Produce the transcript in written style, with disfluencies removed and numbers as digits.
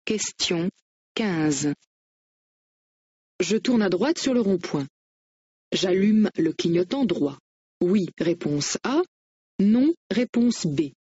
Question 15. Je tourne à droite sur le rond-point. J'allume le clignotant droit. Oui, réponse A. Non, réponse B.